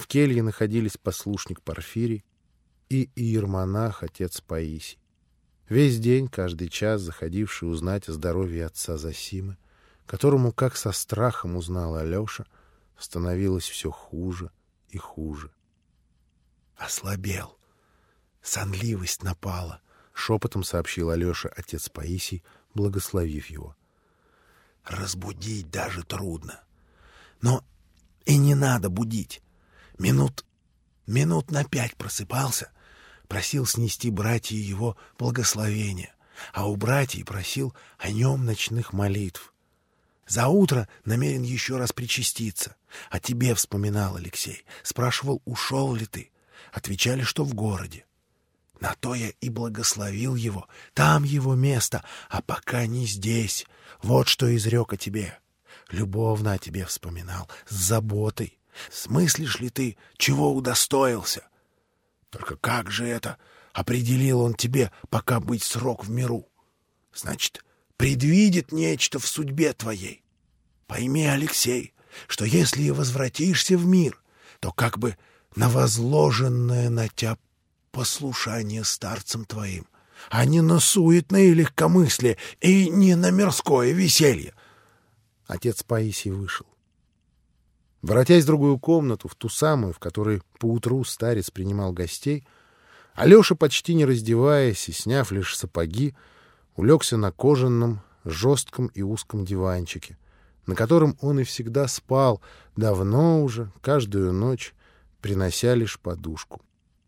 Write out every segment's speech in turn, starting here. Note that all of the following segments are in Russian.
келье находились послушник Порфирий и иеромонах отец Паисий. Весь день, каждый час заходивший узнать о здоровье отца Зосимы, которому, как со страхом узнал Алеша, становилось все хуже и хуже. «Ослабел. Сонливость напала», — шепотом сообщил Алеша отец Паисий, благословив его. «Разбудить даже трудно. Но и не надо будить. Минут на 5 просыпался, просил снести братья его благословения, а у братьев просил о нем ночных молитв. За утро намерен еще раз причаститься. О тебе вспоминал Алексей. Спрашивал, ушел ли ты. Отвечали, что в городе. На то я и благословил его. Там его место, а пока не здесь. Вот что изрек о тебе. Любовно о тебе вспоминал, с заботой. Смыслишь ли ты, чего удостоился? Только как же это определил он тебе, пока быть срок в миру? Значит, предвидит нечто в судьбе твоей. Пойми, Алексей, что если и возвратишься в мир, то как бы на возложенное на тебя послушание старцам твоим, а не на суетное легкомыслие и не на мирское веселье. Отец Паисий вышел. Воротясь в другую комнату, в ту самую, в которой поутру старец принимал гостей, Алеша, почти не раздеваясь и сняв лишь сапоги, улегся на кожаном, жестком и узком диванчике, на котором он и всегда спал, давно уже, каждую ночь, принося лишь подушку.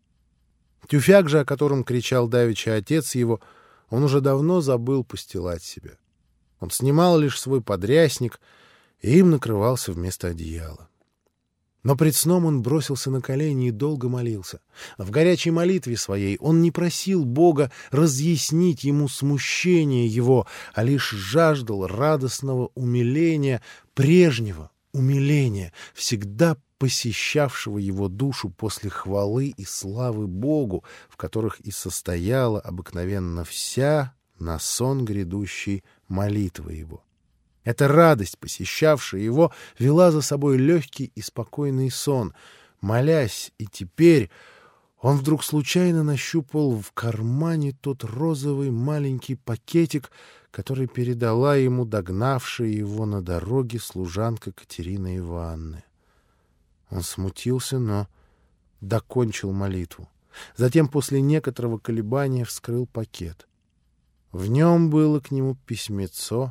Тюфяк же, о котором кричал давеча отец его, он уже давно забыл постилать себе. Он снимал лишь свой подрясник и им накрывался вместо одеяла. Но пред сном он бросился на колени и долго молился. В горячей молитве своей он не просил Бога разъяснить ему смущение его, а лишь жаждал радостного умиления, прежнего умиления, всегда посещавшего его душу после хвалы и славы Богу, в которых и состояла обыкновенно вся на сон грядущей молитва его. Эта радость, посещавшая его, вела за собой легкий и спокойный сон. Молясь, и теперь он вдруг случайно нащупал в кармане тот розовый маленький пакетик, который передала ему догнавшая его на дороге служанка Катерина Ивановна. Он смутился, но докончил молитву. Затем, после некоторого колебания, вскрыл пакет. В нем было к нему письмецо,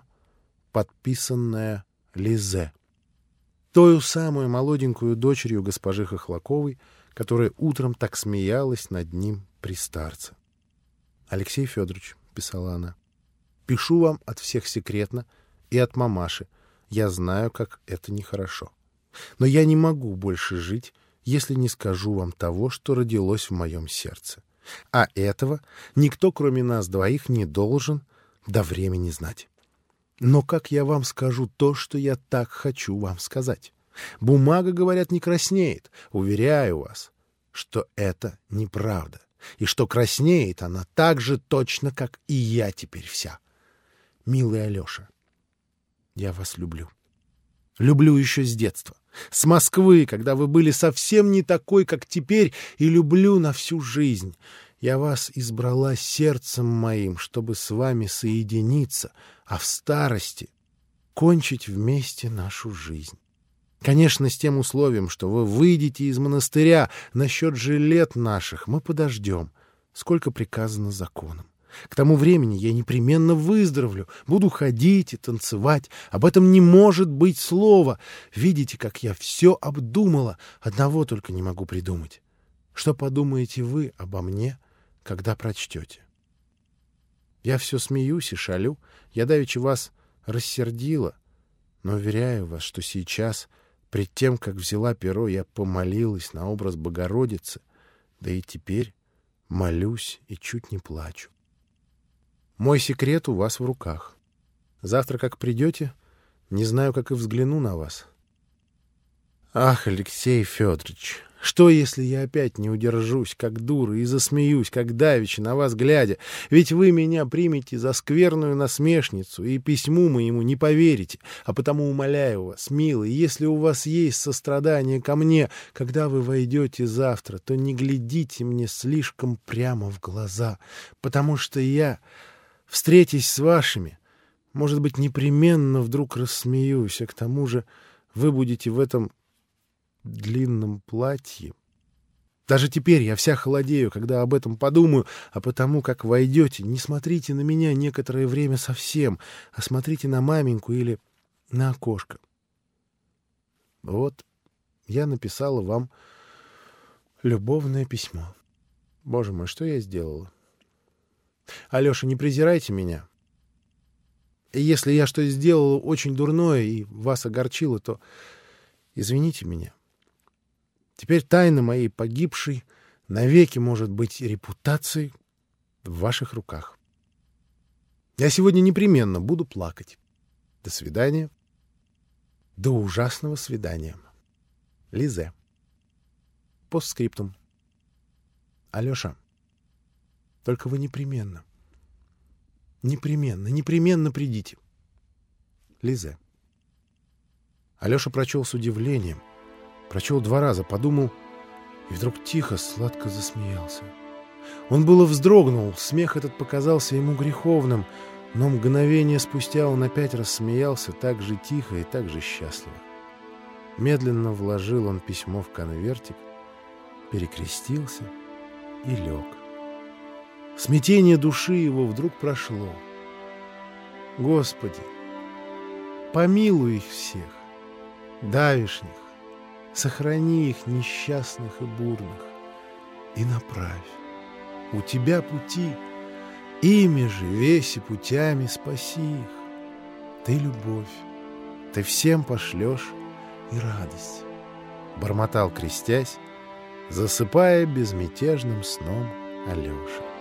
подписанная Лизе, тою самую молоденькую дочерью госпожи Хохлаковой, которая утром так смеялась над ним при старце. «Алексей Федорович», — писала она, — «пишу вам от всех секретно и от мамаши. Я знаю, как это нехорошо. Но я не могу больше жить, если не скажу вам того, что родилось в моем сердце. А этого никто, кроме нас двоих, не должен до времени знать. Но как я вам скажу то, что я так хочу вам сказать? Бумага, говорят, не краснеет. Уверяю вас, что это неправда. И что краснеет она так же точно, как и я теперь вся. Милый Алеша, я вас люблю. Люблю еще с детства. С Москвы, когда вы были совсем не такой, как теперь, и люблю на всю жизнь. Я вас избрала сердцем моим, чтобы с вами соединиться, а в старости кончить вместе нашу жизнь. Конечно, с тем условием, что вы выйдете из монастыря. Насчет же лет наших мы подождем, сколько приказано законом. К тому времени я непременно выздоровлю, буду ходить и танцевать. Об этом не может быть слова. Видите, как я все обдумала, одного только не могу придумать. Что подумаете вы обо мне, когда прочтете? Я все смеюсь и шалю. Я давеча вас рассердила, но уверяю вас, что сейчас, пред тем, как взяла перо, я помолилась на образ Богородицы, да и теперь молюсь и чуть не плачу. Мой секрет у вас в руках. Завтра, как придете, не знаю, как и взгляну на вас. Ах, Алексей Федорович, Что, если я опять не удержусь, как дура, и засмеюсь, как давеча, на вас глядя? Ведь вы меня примете за скверную насмешницу, и письму моему не поверите. А потому умоляю вас, милый, если у вас есть сострадание ко мне, когда вы войдете завтра, то не глядите мне слишком прямо в глаза, потому что я, встретясь с вашими, может быть, непременно вдруг рассмеюсь, а к тому же вы будете в этом длинном платье. Даже теперь я вся холодею, когда об этом подумаю, а потому, как войдете, не смотрите на меня некоторое время совсем, а смотрите на маменьку или на окошко. Вот я написала вам любовное письмо. Боже мой, что я сделала? Алеша, не презирайте меня. И если я что сделала очень дурное и вас огорчила, то извините меня. Теперь тайна моей погибшей навеки может быть репутацией в ваших руках. Я сегодня непременно буду плакать. До свидания. До ужасного свидания. Лизе. Постскриптум. Алеша, только вы непременно придите. Лизе. Алеша прочел с удивлением. Прочел 2 раза, подумал и вдруг тихо, сладко засмеялся. Он было вздрогнул, смех этот показался ему греховным, но мгновение спустя он опять рассмеялся так же тихо и так же счастливо. Медленно вложил он письмо в конвертик, перекрестился и лег. Смятение души его вдруг прошло. Господи, помилуй их всех, давишних, сохрани их несчастных и бурных, и направь. У тебя пути, ими же веси путями спаси их. Ты любовь, ты всем пошлешь и радость. Бормотал, крестясь, засыпая безмятежным сном Алеша.